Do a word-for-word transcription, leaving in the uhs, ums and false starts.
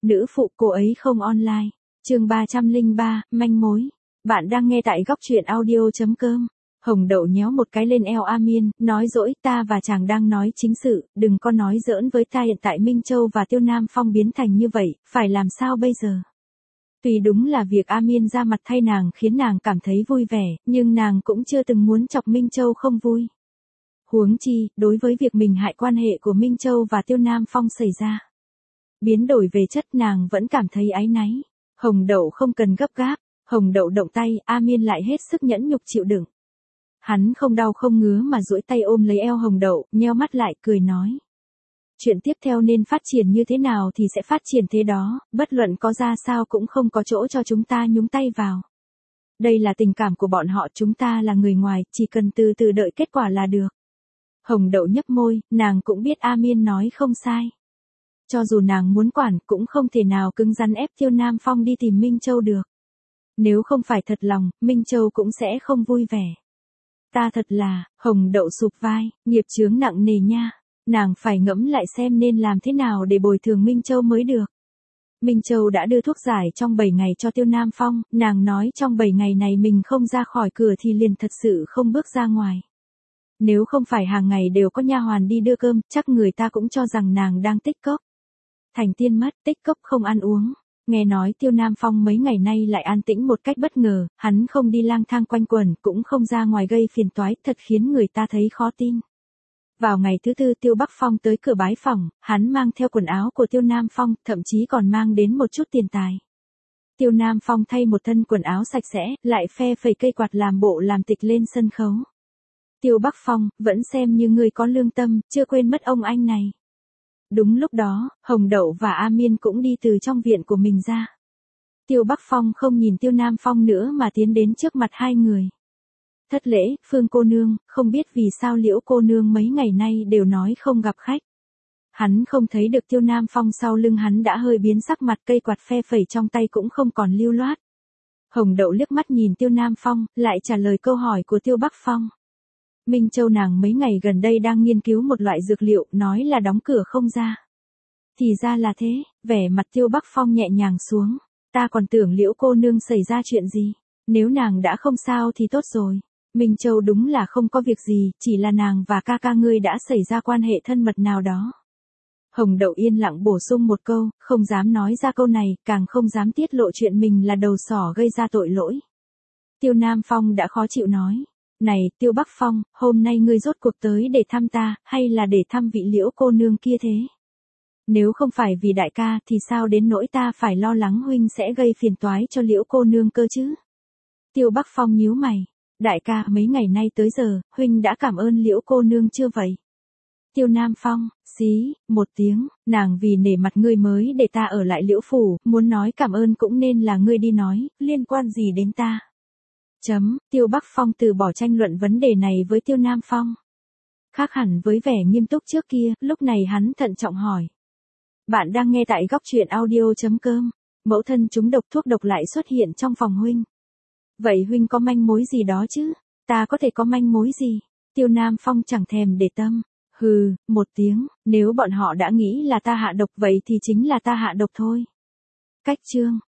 Nữ phụ cô ấy không online. Chương ba trăm lẻ ba, manh mối. Bạn đang nghe tại góc truyện audio chấm com. Hồng Đậu nhéo một cái lên eo A Miên, nói dỗi, ta và chàng đang nói chính sự, đừng có nói giỡn với ta. Hiện tại Minh Châu và Tiêu Nam Phong biến thành như vậy, phải làm sao bây giờ? Tuy đúng là việc A Miên ra mặt thay nàng khiến nàng cảm thấy vui vẻ, nhưng nàng cũng chưa từng muốn chọc Minh Châu không vui. Huống chi, đối với việc mình hại quan hệ của Minh Châu và Tiêu Nam Phong xảy ra, biến đổi về chất, nàng vẫn cảm thấy áy náy. Hồng Đậu không cần gấp gáp. Hồng Đậu động tay, A Miên lại hết sức nhẫn nhục chịu đựng. Hắn không đau không ngứa mà duỗi tay ôm lấy eo Hồng Đậu, nheo mắt lại cười nói. Chuyện tiếp theo nên phát triển như thế nào thì sẽ phát triển thế đó, bất luận có ra sao cũng không có chỗ cho chúng ta nhúng tay vào. Đây là tình cảm của bọn họ, chúng ta là người ngoài, chỉ cần từ từ đợi kết quả là được. Hồng Đậu nhấp môi, nàng cũng biết A Miên nói không sai. Cho dù nàng muốn quản cũng không thể nào cứng rắn ép Tiêu Nam Phong đi tìm Minh Châu được. Nếu không phải thật lòng, Minh Châu cũng sẽ không vui vẻ. Ta thật là, Hồng Đậu sụp vai, nghiệp chướng nặng nề nha. Nàng phải ngẫm lại xem nên làm thế nào để bồi thường Minh Châu mới được. Minh Châu đã đưa thuốc giải trong bảy ngày cho Tiêu Nam Phong, nàng nói trong bảy ngày này mình không ra khỏi cửa thì liền thật sự không bước ra ngoài. Nếu không phải hàng ngày đều có nha hoàn đi đưa cơm, chắc người ta cũng cho rằng nàng đang tích cốc. Thành tiên mất, tích cốc không ăn uống. Nghe nói Tiêu Nam Phong mấy ngày nay lại an tĩnh một cách bất ngờ, hắn không đi lang thang quanh quẩn, cũng không ra ngoài gây phiền toái, thật khiến người ta thấy khó tin. Vào ngày thứ tư Tiêu Bắc Phong tới cửa bái phỏng, hắn mang theo quần áo của Tiêu Nam Phong, thậm chí còn mang đến một chút tiền tài. Tiêu Nam Phong thay một thân quần áo sạch sẽ, lại phe phẩy cây quạt làm bộ làm tịch lên sân khấu. Tiêu Bắc Phong, vẫn xem như người có lương tâm, chưa quên mất ông anh này. Đúng lúc đó, Hồng Đậu và A Miên cũng đi từ trong viện của mình ra. Tiêu Bắc Phong không nhìn Tiêu Nam Phong nữa mà tiến đến trước mặt hai người. Thất lễ, Phương cô nương, không biết vì sao Liễu cô nương mấy ngày nay đều nói không gặp khách. Hắn không thấy được Tiêu Nam Phong, sau lưng hắn đã hơi biến sắc mặt, cây quạt phe phẩy trong tay cũng không còn lưu loát. Hồng Đậu liếc mắt nhìn Tiêu Nam Phong, lại trả lời câu hỏi của Tiêu Bắc Phong. Minh Châu nàng mấy ngày gần đây đang nghiên cứu một loại dược liệu, nói là đóng cửa không ra. Thì ra là thế, vẻ mặt Tiêu Bắc Phong nhẹ nhàng xuống. Ta còn tưởng Liễu cô nương xảy ra chuyện gì. Nếu nàng đã không sao thì tốt rồi. Minh Châu đúng là không có việc gì, chỉ là nàng và ca ca ngươi đã xảy ra quan hệ thân mật nào đó. Hồng Đậu yên lặng bổ sung một câu, không dám nói ra câu này, càng không dám tiết lộ chuyện mình là đầu sỏ gây ra tội lỗi. Tiêu Nam Phong đã khó chịu nói. Này, Tiêu Bắc Phong, hôm nay ngươi rốt cuộc tới để thăm ta, hay là để thăm vị Liễu cô nương kia thế? Nếu không phải vì đại ca thì sao đến nỗi ta phải lo lắng huynh sẽ gây phiền toái cho Liễu cô nương cơ chứ? Tiêu Bắc Phong nhíu mày. Đại ca, mấy ngày nay tới giờ, huynh đã cảm ơn Liễu cô nương chưa vậy? Tiêu Nam Phong, xí, một tiếng, nàng vì nể mặt ngươi mới để ta ở lại Liễu phủ, muốn nói cảm ơn cũng nên là ngươi đi nói, liên quan gì đến ta? Chấm, Tiêu Bắc Phong từ bỏ tranh luận vấn đề này với Tiêu Nam Phong. Khác hẳn với vẻ nghiêm túc trước kia, lúc này hắn thận trọng hỏi. Bạn đang nghe tại góc truyện audio chấm com. Mẫu thân trúng độc, thuốc độc lại xuất hiện trong phòng huynh. Vậy huynh có manh mối gì đó chứ? Ta có thể có manh mối gì? Tiêu Nam Phong chẳng thèm để tâm. Hừ, một tiếng, nếu bọn họ đã nghĩ là ta hạ độc vậy thì chính là ta hạ độc thôi. Cách chương.